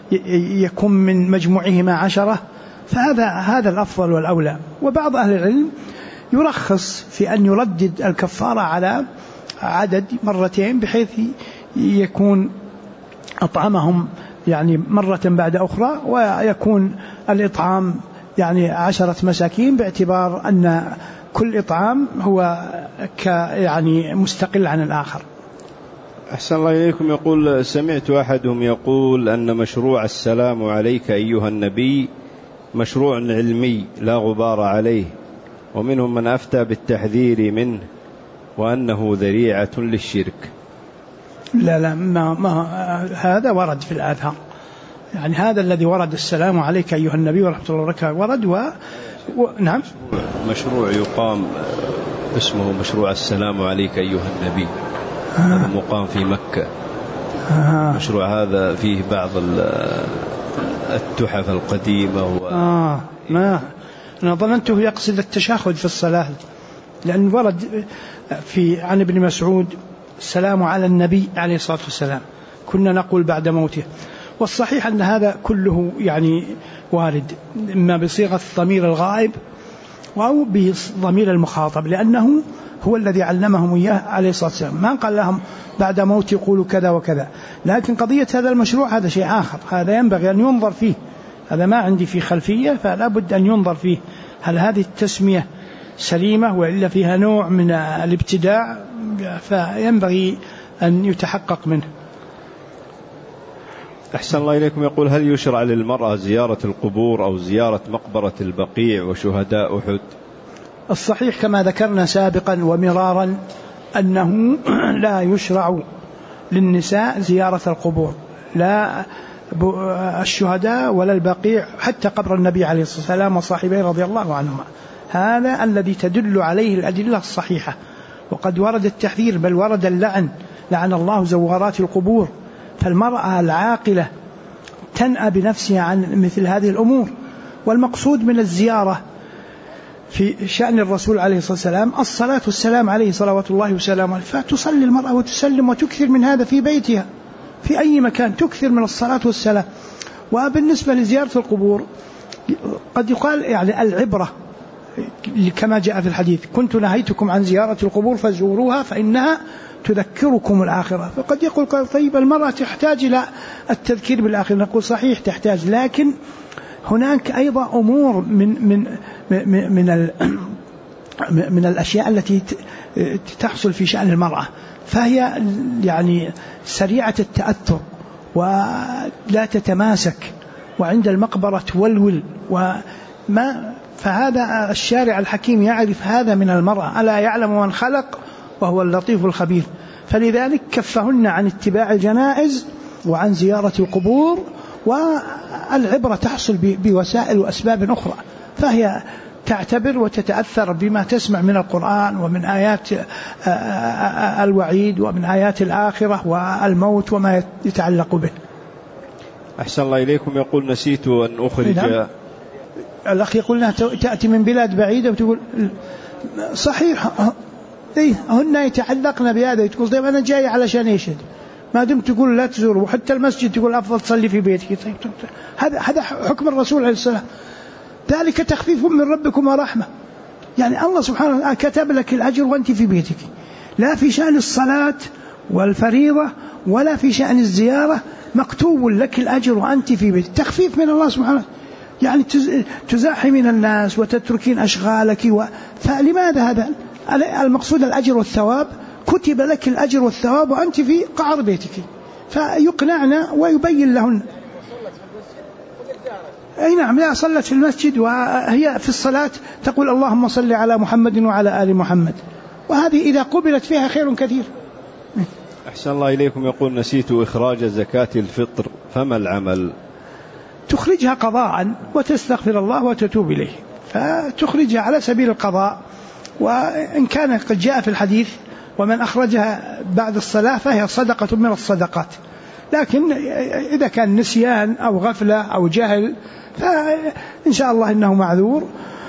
يكون من مجموعهما 10 فهذا الأفضل والأولى. وبعض أهل العلم يرخص في أن يردد الكفارة على عدد مرتين بحيث يكون أطعمهم يعني مرة بعد أخرى، ويكون الإطعام يعني 10 مساكين باعتبار أن كل إطعام هو يعني مستقل عن الآخر.
أحسن الله إليكم. يقول سمعت أحدهم يقول أن مشروع السلام عليك أيها النبي مشروع علمي لا غبار عليه، ومنهم من أفتى بالتحذير منه وأنه ذريعة للشرك.
لا ما هذا ورد في الآثار، يعني هذا الذي ورد السلام عليك أيها النبي ورحمة الله وبركاته ورد نعم
مشروع يقام اسمه مشروع السلام عليك أيها النبي، هذا مقام في مكة. مشروع هذا فيه بعض التحف القديمة
ما أنا ظننته يقصد التشهد في الصلاة، لأن ورد عن ابن مسعود السلام على النبي عليه الصلاة والسلام كنا نقول بعد موته. والصحيح أن هذا كله يعني وارد، إما بصيغة ضمير الغائب أو بضمير المخاطب، لأنه هو الذي علمهم إياه عليه الصلاة والسلام. ما قال لهم بعد موت يقولوا كذا وكذا، لكن قضية هذا المشروع هذا شيء آخر، هذا ينبغي أن ينظر فيه، هذا ما عندي فيه خلفية، فلا بد أن ينظر فيه هل هذه التسمية سليمة وإلا فيها نوع من الابتداع، فينبغي أن يتحقق منه.
أحسن الله إليكم. يقول هل يشرع للمرأة زيارة القبور أو زيارة مقبرة البقيع وشهداء أحد؟
الصحيح كما ذكرنا سابقا ومرارا أنه لا يشرع للنساء زيارة القبور، لا الشهداء ولا البقيع، حتى قبر النبي عليه الصلاة والسلام وصاحبيه رضي الله عنهما. هذا الذي تدل عليه الأدلة الصحيحة، وقد ورد التحذير بل ورد اللعن، لعن الله زوارات القبور. فالمرأة العاقلة تنأى بنفسها عن مثل هذه الأمور. والمقصود من الزيارة في شأن الرسول عليه الصلاة والسلام الصلاة والسلام عليه صلوات الله وسلامه عليه، فتصلي المرأة وتسلم وتكثر من هذا في بيتها في أي مكان، تكثر من الصلاة والسلام. وبالنسبة لزيارة القبور قد يقال يعني العبرة كما جاء في الحديث كنت نهيتكم عن زيارة القبور فزوروها فإنها تذكركم الآخرة. فقد يقول طيب المرأة تحتاج إلى التذكير بالآخرة، نقول صحيح تحتاج، لكن هناك أيضا أمور من الأشياء التي تحصل في شأن المرأة، فهي يعني سريعة التأثر ولا تتماسك، وعند المقبرة تولول وما، فهذا الشارع الحكيم يعرف هذا من المرأة، ألا يعلم من خلق وهو اللطيف الخبير. فلذلك كفهن عن اتباع الجنائز وعن زيارة القبور، والعبرة تحصل بوسائل وأسباب أخرى، فهي تعتبر وتتأثر بما تسمع من القرآن ومن آيات الوعيد ومن آيات الآخرة والموت وما يتعلق به.
أحسن الله إليكم. يقول نسيت أن أخرج
الأخ يقول تأتي من بلاد بعيدة وتقول صحيح هن يتعلقن بهذا، تقول طيب أنا جاي علشان إيش؟ ما دمت تقول لا تزور، وحتى المسجد تقول أفضل تصلي في بيتك. طيب هذا حكم الرسول عليه السلام، ذلك تخفيف من ربكم ورحمة، يعني الله سبحانه وتعالى كتب لك الأجر وأنت في بيتك، لا في شأن الصلاة والفريضة ولا في شأن الزيارة مكتوب لك الأجر وأنت في بيتك، تخفيف من الله سبحانه، يعني تزاحمين الناس وتتركين أشغالك فلماذا هذا؟ المقصود الأجر والثواب، كتب لك الأجر والثواب وأنت في قعر بيتك، فيقنعنا ويبين لهن. أي نعم، لا صلت في المسجد وهي في الصلاة تقول اللهم صل على محمد وعلى آل محمد، وهذه إذا قبلت فيها خير كثير.
أحسن الله إليكم. يقول نسيت إخراج زكاة الفطر فما العمل؟
تخرجها قضاء وتستغفر الله وتتوب إليه، فتخرجها على سبيل القضاء، وإن كان قد جاء في الحديث ومن أخرجها بعد الصلاة فهي صدقة من الصدقات، لكن إذا كان نسيان أو غفلة أو جهل فإن شاء الله إنه معذور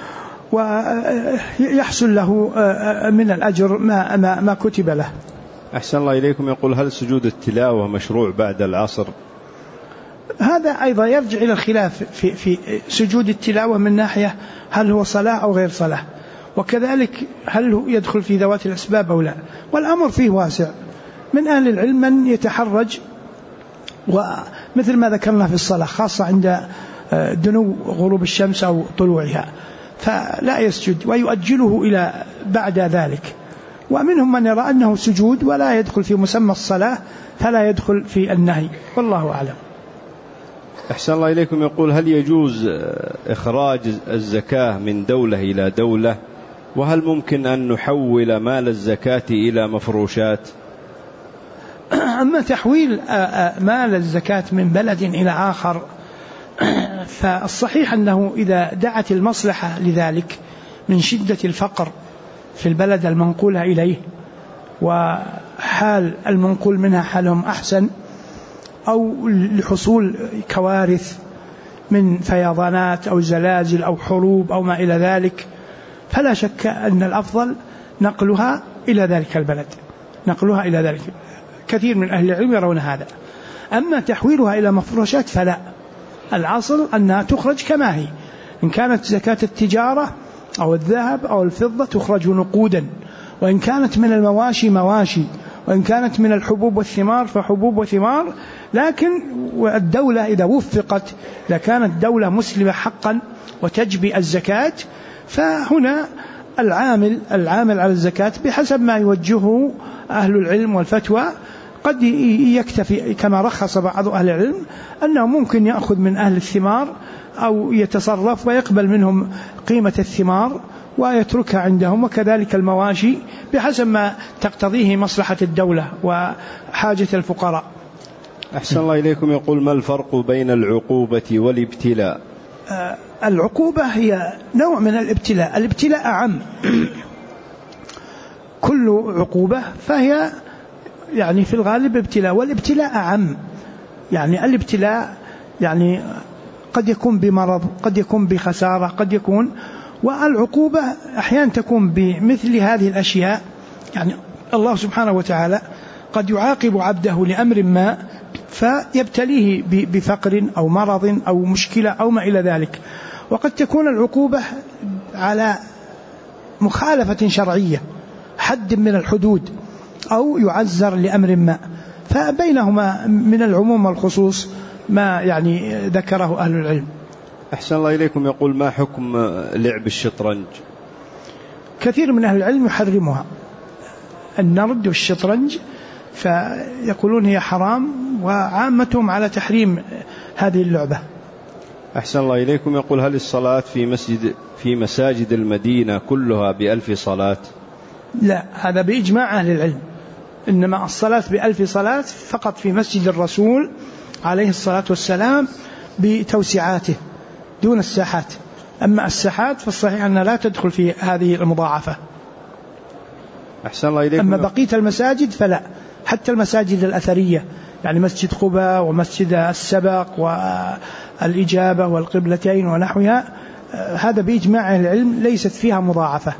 ويحصل له من الأجر ما كتب له.
أحسن الله إليكم. يقول هل سجود التلاوة مشروع بعد العصر؟
هذا أيضا يرجع إلى الخلاف في سجود التلاوة من ناحية هل هو صلاة أو غير صلاة، وكذلك هل هو يدخل في ذوات الأسباب أو لا، والأمر فيه واسع. من أهل العلم من يتحرج، ومثل ما ذكرنا في الصلاة خاصة عند دنو غروب الشمس أو طلوعها فلا يسجد ويؤجله إلى بعد ذلك. ومنهم من يرى أنه سجود ولا يدخل في مسمى الصلاة فلا يدخل في النهي، والله أعلم.
أحسن الله إليكم. يقول: هل يجوز إخراج الزكاة من دولة إلى دولة؟ وهل ممكن أن نحول مال الزكاة إلى مفروشات؟
أما تحويل مال الزكاة من بلد إلى آخر فالصحيح أنه إذا دعت المصلحة لذلك من شدة الفقر في البلد المنقولة إليه وحال المنقول منها حالهم أحسن، أو لحصول كوارث من فيضانات أو زلازل أو حروب أو ما إلى ذلك، فلا شك أن الأفضل نقلها إلى ذلك البلد، نقلها إلى ذلك. كثير من أهل العلم يرون هذا. أما تحويلها إلى مفروشات فلا، الأصل أنها تخرج كما هي، إن كانت زكاة التجارة أو الذهب أو الفضة تخرج نقودا، وإن كانت من المواشي مواشي، وإن كانت من الحبوب والثمار فحبوب وثمار. لكن الدولة إذا وفقت، إذا كانت دولة مسلمة حقا وتجبي الزكاة، فهنا العامل على الزكاة بحسب ما يوجهه أهل العلم والفتوى قد يكتفي، كما رخص بعض أهل العلم أنه ممكن يأخذ من أهل الثمار أو يتصرف ويقبل منهم قيمة الثمار ويتركها عندهم، وكذلك المواشي بحسب ما تقتضيه مصلحة الدولة وحاجة الفقراء.
أحسن الله إليكم. يقول: ما الفرق بين العقوبة والابتلاء؟
العقوبة هي نوع من الابتلاء، الابتلاء أعم. كل عقوبة فهي يعني في الغالب ابتلاء، والابتلاء أعم. يعني الابتلاء يعني قد يكون بمرض، قد يكون بخسارة، قد يكون، والعقوبة أحيانا تكون بمثل هذه الأشياء. يعني الله سبحانه وتعالى قد يعاقب عبده لأمر ما فيبتليه بفقر أو مرض أو مشكلة أو ما إلى ذلك، وقد تكون العقوبة على مخالفة شرعية، حد من الحدود، أو يعزر لأمر ما، فبينهما من العموم والخصوص ما يعني ذكره أهل العلم.
أحسن الله إليكم. يقول: ما حكم لعب الشطرنج؟
كثير من أهل العلم يحرمها، النرد والشطرنج، فيقولون هي حرام، وعامتهم على تحريم هذه اللعبة.
أحسن الله إليكم. يقول: هل الصلاة في مساجد المدينة كلها ب1000 صلاة؟
لا، هذا بإجماع أهل العلم، إنما الصلاة ب1000 صلاة فقط في مسجد الرسول عليه الصلاة والسلام بتوسعاته دون الساحات. أما الساحات فالصحيح أنها لا تدخل في هذه المضاعفة.
أحسن الله إليكم.
أما بقية المساجد فلا، حتى المساجد الأثرية يعني مسجد قباء ومسجد السبق والإجابة والقبلتين ونحوها، هذا بإجماع العلم ليست فيها مضاعفة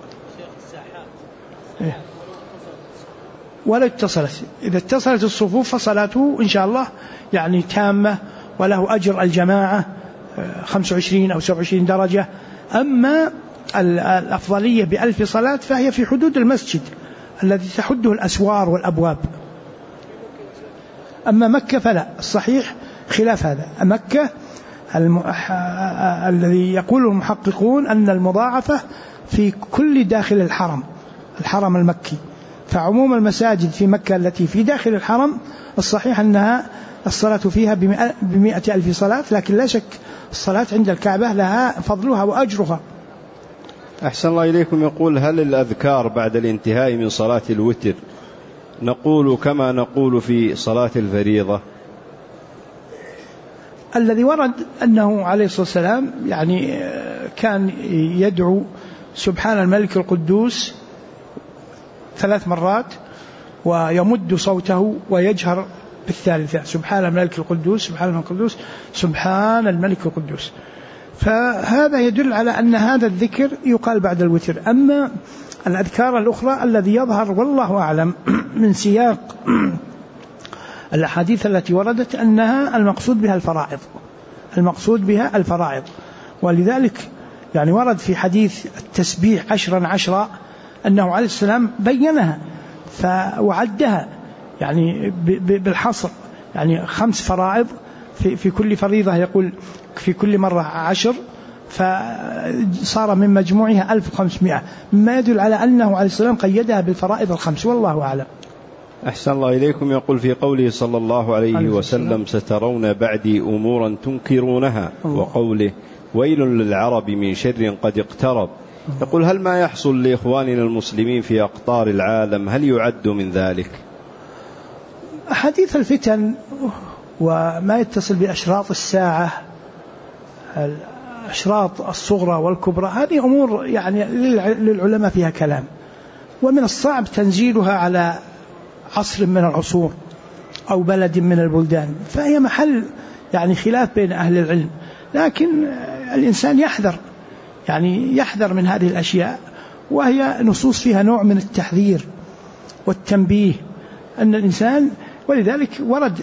ولا اتصلت. إذا اتصلت الصفوف فصلاته إن شاء الله يعني تامة، وله أجر الجماعة 25 أو 27 درجة. أما الأفضلية ب1000 صلاة فهي في حدود المسجد الذي تحده الأسوار والأبواب. أما مكة فلا، الصحيح خلاف هذا. مكة الذي يقوله المحققون أن المضاعفة في كل داخل الحرم المكي، فعموم المساجد في مكة التي في داخل الحرم الصحيح أنها الصلاة فيها ب100,000 صلاة، لكن لا شك الصلاة عند الكعبة لها فضلها وأجرها.
أحسن الله إليكم. يقول: هل الأذكار بعد الانتهاء من صلاة الوتر نقول كما نقول في صلاة الفريضة؟
الذي ورد أنه عليه الصلاة والسلام يعني كان يدعو سبحان الملك القدوس 3 مرات، ويمد صوته ويجهر بالثالثة: سبحان الملك القدوس، سبحان الملك القدوس، سبحان الملك القدوس. فهذا يدل على أن هذا الذكر يقال بعد الوتر. أما الأذكار الأخرى الذي يظهر والله أعلم من سياق الأحاديث التي وردت أنها المقصود بها الفرائض. ولذلك يعني ورد في حديث التسبيح 10 أنه عليه السلام بينها وعدها يعني بالحصر، يعني 5 فرائض في كل فريضة يقول في كل مرة 10، فصار من مجموعها 1500، مما يدل على أنه عليه السلام قيدها بالفرائض ال5. والله أعلم.
أحسن الله إليكم. يقول في قوله صلى الله عليه وسلم سترون بعدي أمورا تنكرونها، وقوله ويل للعرب من شر قد اقترب، يقول هل ما يحصل لإخواننا المسلمين في أقطار العالم هل يعد من ذلك؟
حديث الفتن وما يتصل بأشراط الساعة، الأشراط الصغرى والكبرى، هذه أمور يعني للعلماء فيها كلام، ومن الصعب تنزيلها على عصر من العصور أو بلد من البلدان، فهي محل يعني خلاف بين أهل العلم. لكن الإنسان يحذر من هذه الأشياء، وهي نصوص فيها نوع من التحذير والتنبيه أن الإنسان، ولذلك ورد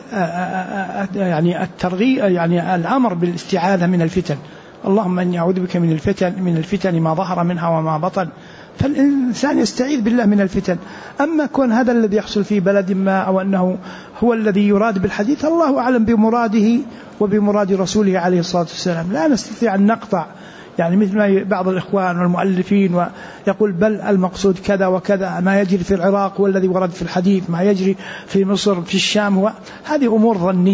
يعني الترغيب يعني الأمر بالاستعاذة من الفتن، اللهم إني أعوذ بك من الفتن ما ظهر منها وما بطن، فالإنسان يستعيذ بالله من الفتن. أما كون هذا الذي يحصل في بلد ما أو أنه هو الذي يراد بالحديث، الله أعلم بمراده وبمراد رسوله عليه الصلاة والسلام، لا نستطيع أن نقطع يعني مثل ما بعض الإخوان والمؤلفين ويقول بل المقصود كذا وكذا، ما يجري في العراق هو الذي ورد في الحديث، ما يجري في مصر في الشام هذه أمور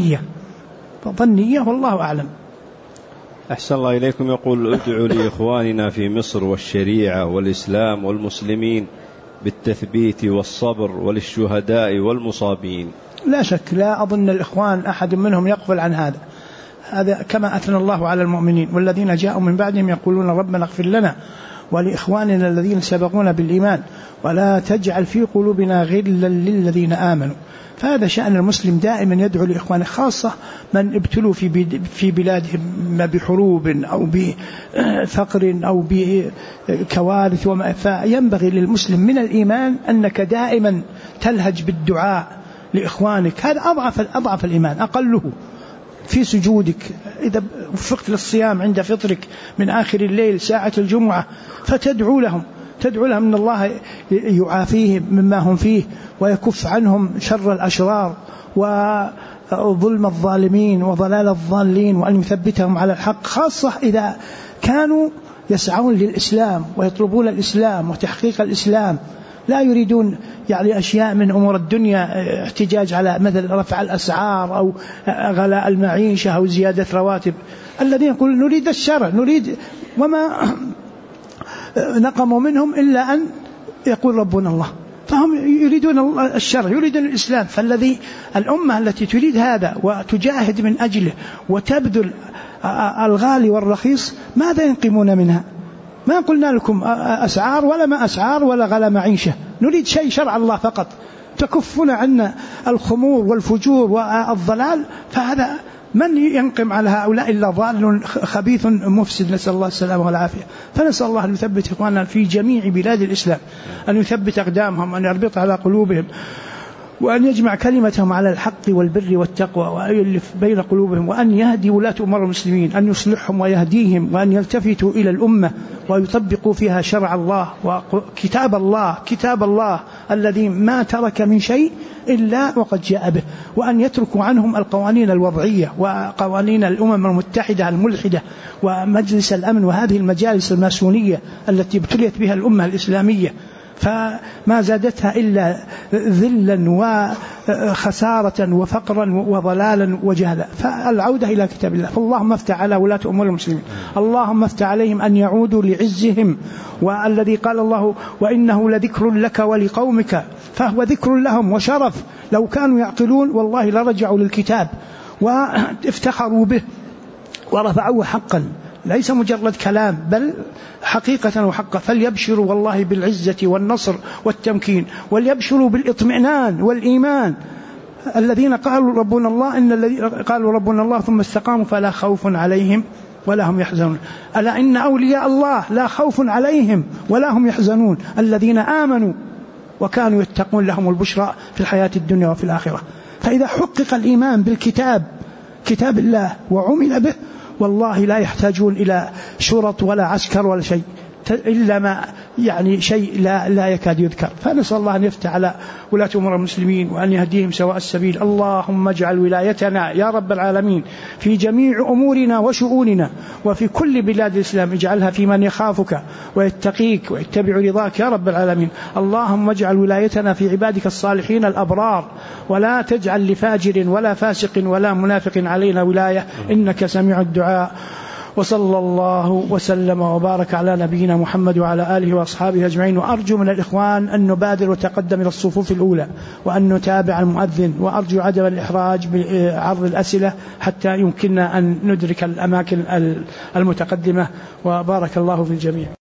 ظنية والله أعلم.
أحسن الله إليكم. يقول ادعوا لإخواننا في مصر والشريعة والإسلام والمسلمين بالتثبيت والصبر وللشهداء والمصابين.
لا شك، لا أظن الإخوان أحد منهم يقبل عن هذا كما أثنى الله على المؤمنين والذين جاءوا من بعدهم يقولون ربنا اغفر لنا ولإخواننا الذين سبقونا بالإيمان ولا تجعل في قلوبنا غلا للذين آمنوا. فهذا شأن المسلم دائما يدعو لإخوانه، خاصة من ابتلوا في بلادهم بحروب أو بفقر أو بكوارث فينبغي للمسلم من الإيمان أنك دائما تلهج بالدعاء لإخوانك، هذا أضعف الإيمان، أقله في سجودك إذا وفقت للصيام عند فطرك من آخر الليل ساعة الجمعة فتدعو لهم أن الله يعافيهم مما هم فيه ويكف عنهم شر الأشرار وظلم الظالمين وضلال الضالين، وأن يثبتهم على الحق، خاصة إذا كانوا يسعون للإسلام ويطلبون الإسلام وتحقيق الإسلام، لا يريدون يعني أشياء من أمور الدنيا، احتجاج على مثل رفع الأسعار أو غلاء المعيشة أو زيادة رواتب. الذين يقولون نريد الشرع، نريد وما نقموا منهم إلا أن يقول ربنا الله، فهم يريدون الشرع، يريدون الإسلام. فالذي الأمة التي تريد هذا وتجاهد من أجله وتبذل الغالي والرخيص ماذا ينقمون منها؟ ما قلنا لكم أسعار ولا ما أسعار ولا غلا معيشة، نريد شيء شرع الله فقط، تكفون عنا الخمور والفجور والضلال، فهذا من ينقم على هؤلاء إلا ضال خبيث مفسد، نسأل الله السلامة والعافية. فنسأل الله أن يثبت إخواننا في جميع بلاد الإسلام، أن يثبت أقدامهم، أن يربط على قلوبهم، وأن يجمع كلمتهم على الحق والبر والتقوى، وأن يؤلف بين قلوبهم، وأن يهدي ولاة أمور المسلمين، أن يصلحهم ويهديهم، وأن يلتفتوا إلى الأمة ويطبقوا فيها شرع الله كتاب الله الذي ما ترك من شيء إلا وقد جاء به، وأن يتركوا عنهم القوانين الوضعية وقوانين الأمم المتحدة الملحدة ومجلس الأمن وهذه المجالس الماسونية التي ابتليت بها الأمة الإسلامية، فما زادتها إلا ذلا وخسارة وفقرا وضلالا وجهلا. فالعودة إلى كتاب الله. فاللهم افتح على ولاة أمور المسلمين، اللهم افتح عليهم أن يعودوا لعزهم، والذي قال الله وإنه لذكر لك ولقومك، فهو ذكر لهم وشرف، لو كانوا يعقلون والله لرجعوا للكتاب وافتخروا به ورفعوه حقا، ليس مجرد كلام بل حقيقة وحقا. فليبشروا والله بالعزة والنصر والتمكين، وليبشروا بالإطمئنان والإيمان. الذين قالوا ربنا الله قالوا ربنا الله ثم استقاموا فلا خوف عليهم ولا هم يحزنون. ألا إن أولياء الله لا خوف عليهم ولا هم يحزنون، الذين آمنوا وكانوا يتقون لهم البشرى في الحياة الدنيا وفي الآخرة. فإذا حقق الإيمان بالكتاب كتاب الله وعمل به والله لا يحتاجون إلى شرط ولا عسكر ولا شيء إلا ما يعني شيء لا يكاد يذكر. فنسأل الله أن يفتح على ولاة أمور المسلمين وأن يهديهم سواء السبيل. اللهم اجعل ولايتنا يا رب العالمين في جميع أمورنا وشؤوننا وفي كل بلاد الإسلام، اجعلها في من يخافك ويتقيك ويتبع رضاك يا رب العالمين. اللهم اجعل ولايتنا في عبادك الصالحين الأبرار، ولا تجعل لفاجر ولا فاسق ولا منافق علينا ولاية، إنك سميع الدعاء. وصلى الله وسلم وبارك على نبينا محمد وعلى آله وأصحابه أجمعين. وأرجو من الإخوان أن نبادر وتقدم إلى الصفوف الأولى وأن نتابع المؤذن، وأرجو عدم الإحراج بعرض الأسئلة حتى يمكننا أن ندرك الأماكن المتقدمة. وبارك الله في الجميع.